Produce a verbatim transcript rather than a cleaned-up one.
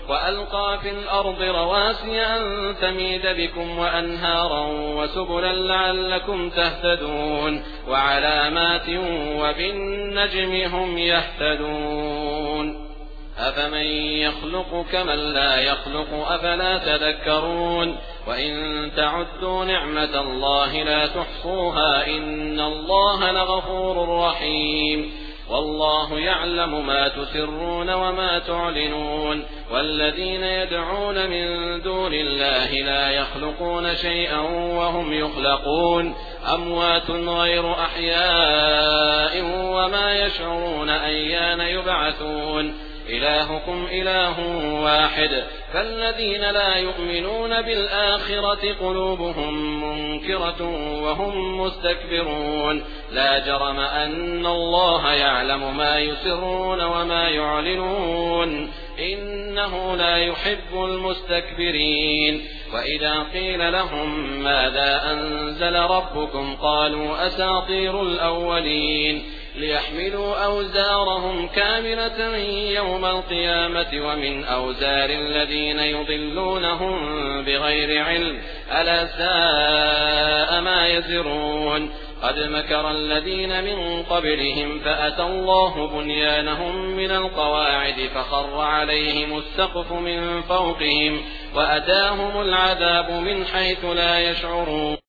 وألقى في الأرض رواسي أن تميد بكم وأنهارا وسبلا لعلكم تهتدون وعلامات وبالنجم هم يهتدون أفمن يخلق كمن لا يخلق أفلا تذكرون وإن تعدوا نعمة الله لا تحصوها إن الله لغفور رحيم والله يعلم ما تسرون وما تعلنون والذين يدعون من دون الله لا يخلقون شيئا وهم يخلقون أموات غير أحياء وما يشعرون أيان يبعثون إلهكم إله واحد فالذين لا يؤمنون بالآخرة قلوبهم منكرة وهم مستكبرون لا جرم أن الله يعلم ما يسرون وما يعلنون إنه لا يحب المستكبرين وإذا قيل لهم ماذا أنزل ربكم قالوا أساطير الأولين ليحملوا أوزارهم كاملة يوم القيامة ومن أوزار الذين يضلونهم بغير علم ألا ساء ما يزرون قد مكر الذين من قبلهم فأتى الله بنيانهم من القواعد فخر عليهم السقف من فوقهم وأتاهم العذاب من حيث لا يشعرون